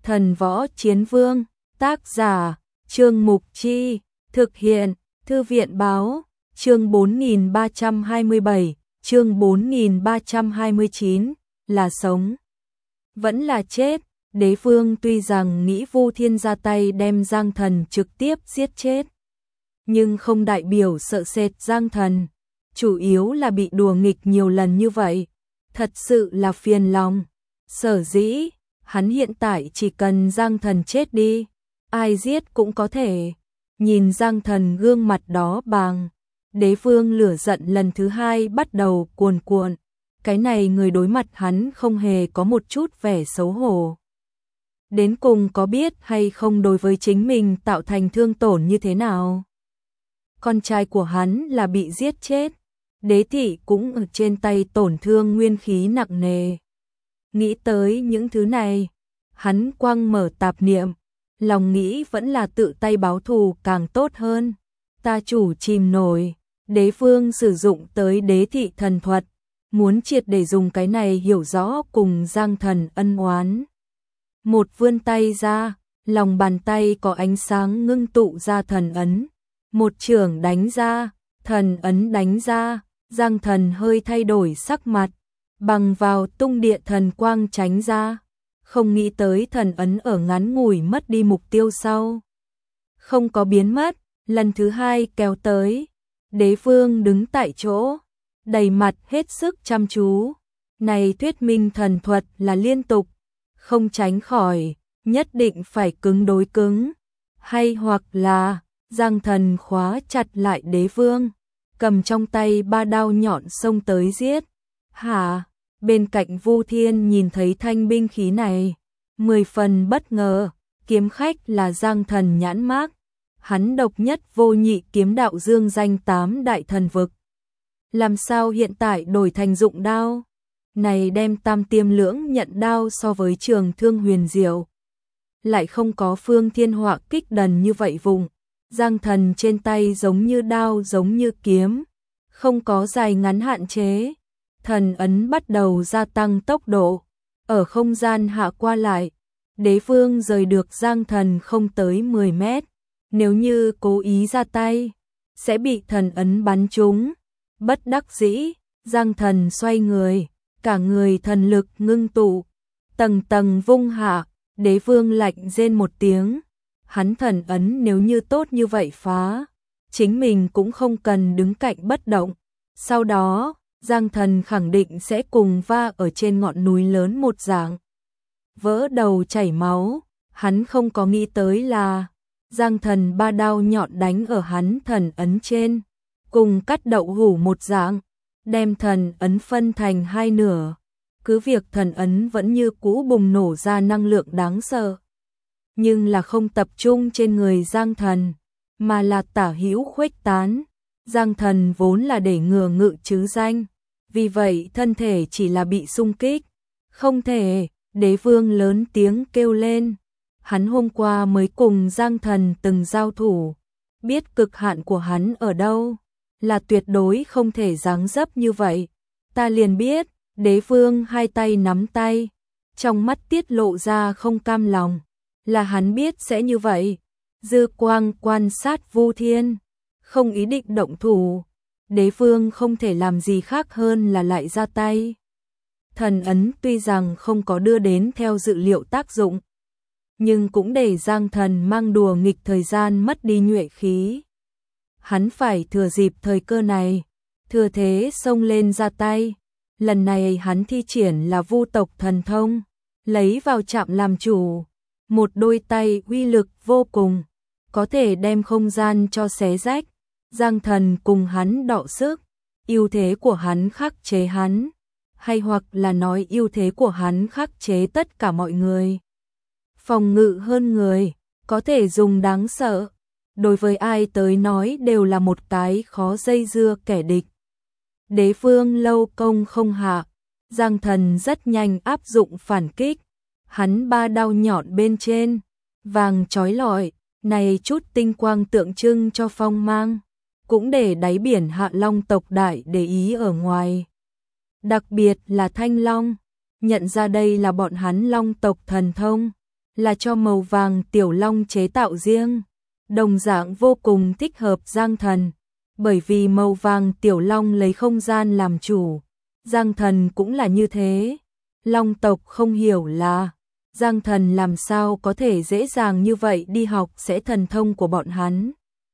Thần Võ Chiến Vương, tác giả, Trương Mục Chi, thực hiện, Thư viện Báo, chương 4327, chương 4329, là sống, vẫn là chết. Đế vương tuy rằng nghĩ Vu Thiên ra tay đem Giang Thần trực tiếp giết chết, nhưng không đại biểu sợ sệt Giang Thần, chủ yếu là bị đùa nghịch nhiều lần như vậy, thật sự là phiền lòng. Sở dĩ, hắn hiện tại chỉ cần Giang Thần chết đi, ai giết cũng có thể. Nhìn Giang Thần gương mặt đó bàng, đế vương lửa giận lần thứ hai bắt đầu cuồn cuộn. Cái này người đối mặt hắn không hề có một chút vẻ xấu hổ. Đến cùng có biết hay không đối với chính mình tạo thành thương tổn như thế nào? Con trai của hắn là bị giết chết, đế thị cũng ở trên tay tổn thương nguyên khí nặng nề. Nghĩ tới những thứ này, hắn quăng mở tạp niệm, lòng nghĩ vẫn là tự tay báo thù càng tốt hơn. Ta chủ chìm nổi, đế vương sử dụng tới đế thị thần thuật, muốn triệt để dùng cái này hiểu rõ cùng Giang Thần ân oán. Một vươn tay ra, lòng bàn tay có ánh sáng ngưng tụ ra thần ấn. Một chưởng đánh ra, thần ấn đánh ra, Giang Thần hơi thay đổi sắc mặt, bằng vào tung điện thần quang tránh ra. Không nghĩ tới thần ấn ở ngắn ngủi mất đi mục tiêu sau, không có biến mất, lần thứ hai kéo tới. Đế vương đứng tại chỗ, đầy mặt hết sức chăm chú. Này thuyết minh thần thuật là liên tục, không tránh khỏi, nhất định phải cứng đối cứng. Hay hoặc là, Giang Thần khóa chặt lại đế vương, cầm trong tay ba đao nhọn xông tới giết. Hả? Bên cạnh Vu Thiên nhìn thấy thanh binh khí này, 10 phần bất ngờ, kiếm khách là Giang Thần nhãn mác. Hắn độc nhất vô nhị kiếm đạo dương danh 8 đại thần vực. Làm sao hiện tại đổi thành dụng đao? Này đem tam tiêm lưỡng nhận đao so với trường thương huyền diệu, lại không có phương thiên họa kích đần như vậy vùng. Giang Thần trên tay giống như đao giống như kiếm, không có dài ngắn hạn chế. Thần ấn bắt đầu gia tăng tốc độ, ở không gian hạ qua lại. Đế vương rời được Giang Thần không tới 10 mét, nếu như cố ý ra tay, sẽ bị thần ấn bắn trúng. Bất đắc dĩ, Giang Thần xoay người, cả người thần lực ngưng tụ, tầng tầng vung hạ. Đế vương lạnh rên một tiếng, hắn thần ấn nếu như tốt như vậy phá, chính mình cũng không cần đứng cạnh bất động. Sau đó, Giang Thần khẳng định sẽ cùng va ở trên ngọn núi lớn một dạng, vỡ đầu chảy máu. Hắn không có nghĩ tới là Giang Thần ba đao nhọn đánh ở hắn thần ấn trên, cùng cắt đậu hủ một dạng, đem thần ấn phân thành hai nửa. Cứ việc thần ấn vẫn như cũ bùng nổ ra năng lượng đáng sợ, nhưng là không tập trung trên người Giang Thần, mà là tả hữu khuếch tán. Giang Thần vốn là để ngừa ngự chứ danh, vì vậy thân thể chỉ là bị xung kích. Không thể, đế vương lớn tiếng kêu lên. Hắn hôm qua mới cùng Giang Thần từng giao thủ, biết cực hạn của hắn ở đâu, là tuyệt đối không thể giáng dấp như vậy. Ta liền biết. Đế vương hai tay nắm tay, trong mắt tiết lộ ra không cam lòng, là hắn biết sẽ như vậy. Dư quang quan sát Vu Thiên, không ý định động thủ. Đế vương không thể làm gì khác hơn là lại ra tay. Thần ấn tuy rằng không có đưa đến theo dự liệu tác dụng, nhưng cũng để Giang Thần mang đùa nghịch thời gian mất đi nhuệ khí. Hắn phải thừa dịp thời cơ này, thừa thế xông lên ra tay. Lần này hắn thi triển là vu tộc thần thông, lấy vào chạm làm chủ. Một đôi tay uy lực vô cùng, có thể đem không gian cho xé rách. Giang Thần cùng hắn đọ sức, ưu thế của hắn khắc chế hắn, hay hoặc là nói ưu thế của hắn khắc chế tất cả mọi người. Phòng ngự hơn người, có thể dùng đáng sợ, đối với ai tới nói đều là một cái khó dây dưa kẻ địch. Đế vương lâu công không hạ, Giang Thần rất nhanh áp dụng phản kích. Hắn ba đao nhọn bên trên, vàng chói lọi, này chút tinh quang tượng trưng cho phong mang, cũng để đáy biển Hạ Long tộc đại để ý ở ngoài. Đặc biệt là Thanh Long, nhận ra đây là bọn hắn Long tộc thần thông, là cho màu vàng tiểu long chế tạo riêng, đồng dạng vô cùng thích hợp Giang Thần, bởi vì màu vàng tiểu long lấy không gian làm chủ. Giang Thần cũng là như thế. Long tộc không hiểu là Giang Thần làm sao có thể dễ dàng như vậy đi học sẽ thần thông của bọn hắn.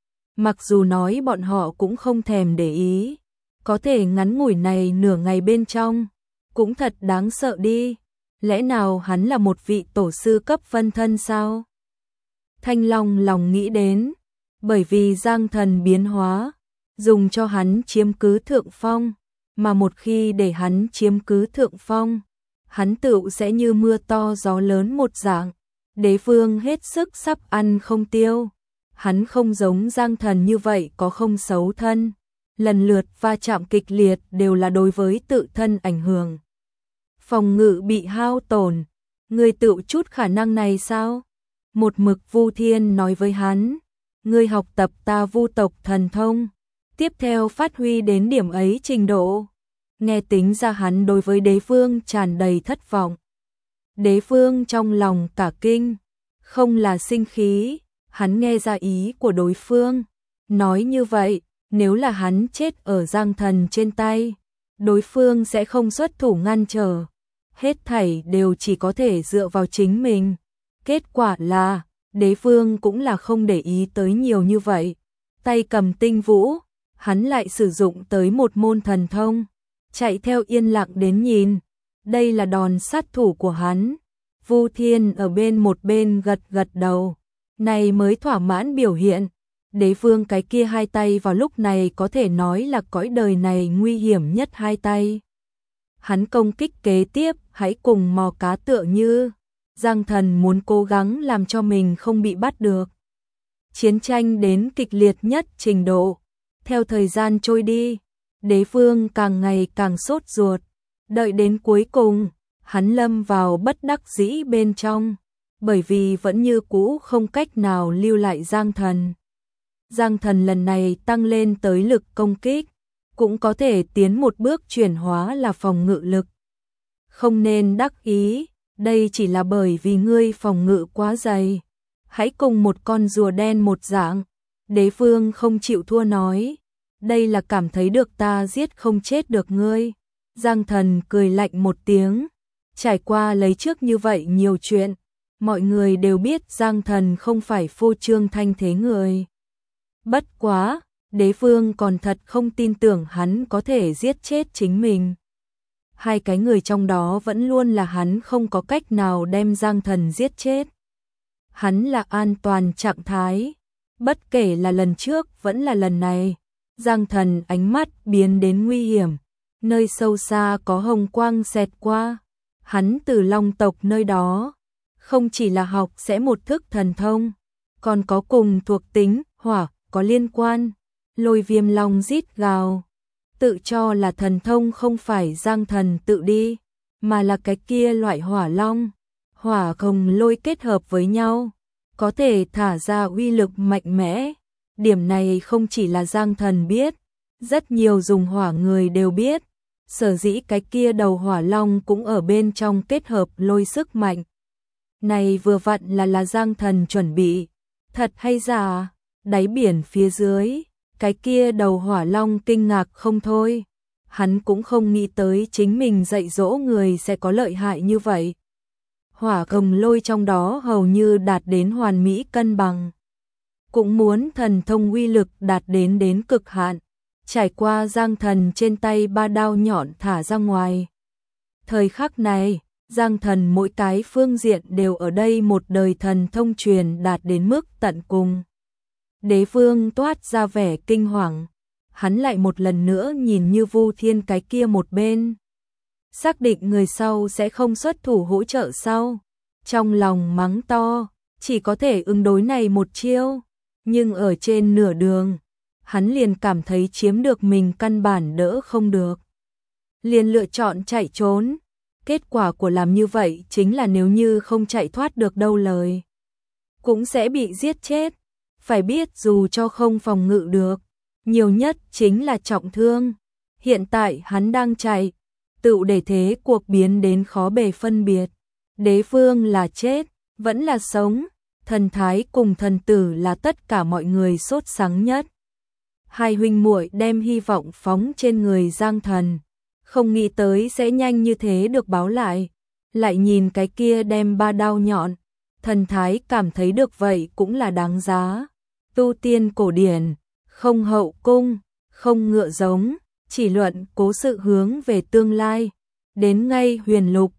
Mặc dù nói bọn họ cũng không thèm để ý, có thể ngắn ngủi này nửa ngày bên trong, cũng thật đáng sợ đi. Lẽ nào hắn là một vị tổ sư cấp phân thân sao? Thanh Long lòng nghĩ đến, bởi vì Giang Thần biến hóa, dùng cho hắn chiếm cứ thượng phong, mà một khi để hắn chiếm cứ thượng phong, hắn tự sẽ như mưa to gió lớn một dạng, đế vương hết sức sắp ăn không tiêu. Hắn không giống Giang Thần như vậy có không xấu thân, lần lượt va chạm kịch liệt đều là đối với tự thân ảnh hưởng. Phòng ngự bị hao tổn, ngươi tự chút khả năng này sao? Một mực Vu Thiên nói với hắn, ngươi học tập ta Vu tộc thần thông, tiếp theo phát huy đến điểm ấy trình độ. Nghe tính ra hắn đối với đế vương tràn đầy thất vọng. Đế vương trong lòng cả kinh, không là sinh khí, hắn nghe ra ý của đối phương. Nói như vậy, nếu là hắn chết ở Giang Thần trên tay, đối phương sẽ không xuất thủ ngăn trở. Hết thảy đều chỉ có thể dựa vào chính mình. Kết quả là, đế vương cũng là không để ý tới nhiều như vậy. Tay cầm tinh vũ, hắn lại sử dụng tới một môn thần thông. Chạy theo yên lặng đến nhìn, đây là đòn sát thủ của hắn. Vu Thiên ở một bên gật gật đầu, này mới thỏa mãn biểu hiện. Đế vương cái kia hai tay vào lúc này có thể nói là cõi đời này nguy hiểm nhất hai tay. Hắn công kích kế tiếp, hãy cùng mò cá tựa như Giang Thần muốn cố gắng làm cho mình không bị bắt được. Chiến tranh đến kịch liệt nhất trình độ. Theo thời gian trôi đi, đế vương càng ngày càng sốt ruột, đợi đến cuối cùng, hắn lâm vào bất đắc dĩ bên trong, bởi vì vẫn như cũ không cách nào lưu lại Giang Thần. Giang Thần lần này tăng lên tới lực công kích, cũng có thể tiến một bước chuyển hóa là phòng ngự lực. Không nên đắc ý, đây chỉ là bởi vì ngươi phòng ngự quá dày. Hãy cùng một con rùa đen một dạng. Đế vương không chịu thua nói, đây là cảm thấy được ta giết không chết được ngươi. Giang Thần cười lạnh một tiếng, trải qua lấy trước như vậy nhiều chuyện, mọi người đều biết Giang Thần không phải phô trương thanh thế người. Bất quá, đế vương còn thật không tin tưởng hắn có thể giết chết chính mình. Hai cái người trong đó vẫn luôn là hắn không có cách nào đem Giang Thần giết chết. Hắn là an toàn trạng thái, bất kể là lần trước vẫn là lần này. Giang Thần ánh mắt biến đến nguy hiểm, nơi sâu xa có hồng quang xẹt qua. Hắn từ Long tộc nơi đó, không chỉ là học sẽ một thức thần thông, còn có cùng thuộc tính, hỏa, có liên quan. Lôi Viêm Long rít gào, tự cho là thần thông không phải Giang Thần tự đi, mà là cái kia loại hỏa long. Hỏa cùng lôi kết hợp với nhau, có thể thả ra uy lực mạnh mẽ. Điểm này không chỉ là Giang Thần biết, rất nhiều dùng hỏa người đều biết. Sở dĩ cái kia đầu hỏa long cũng ở bên trong kết hợp lôi sức mạnh. Này vừa vặn là Giang Thần chuẩn bị. Thật hay giả? Đáy biển phía dưới, cái kia đầu hỏa long kinh ngạc không thôi. Hắn cũng không nghĩ tới chính mình dạy dỗ người sẽ có lợi hại như vậy. Hỏa cùng lôi trong đó hầu như đạt đến hoàn mỹ cân bằng. Cũng muốn thần thông uy lực đạt đến cực hạn, trải qua Giang Thần trên tay ba đao nhọn thả ra ngoài. Thời khắc này, Giang Thần mỗi cái phương diện đều ở đây một đời thần thông truyền đạt đến mức tận cùng. Đế vương toát ra vẻ kinh hoàng, hắn lại một lần nữa nhìn như Vu Thiên cái kia một bên. Xác định người sau sẽ không xuất thủ hỗ trợ sau. Trong lòng mắng to, chỉ có thể ứng đối này một chiêu. Nhưng ở trên nửa đường, hắn liền cảm thấy chiếm được mình căn bản đỡ không được. Liền lựa chọn chạy trốn. Kết quả của làm như vậy chính là nếu như không chạy thoát được đâu lời, cũng sẽ bị giết chết. Phải biết dù cho không phòng ngự được, nhiều nhất chính là trọng thương. Hiện tại hắn đang chạy, tự để thế cuộc biến đến khó bề phân biệt. Đế vương là chết, vẫn là sống, thần thái cùng thần tử là tất cả mọi người sốt sắng nhất. Hai huynh muội đem hy vọng phóng trên người Giang Thần, không nghĩ tới sẽ nhanh như thế được báo lại, lại nhìn cái kia đem 3 đao nhọn, thần thái cảm thấy được vậy cũng là đáng giá. Tu tiên cổ điển, không hậu cung, không ngựa giống, chỉ luận cố sự hướng về tương lai. Đến ngay huyền lục,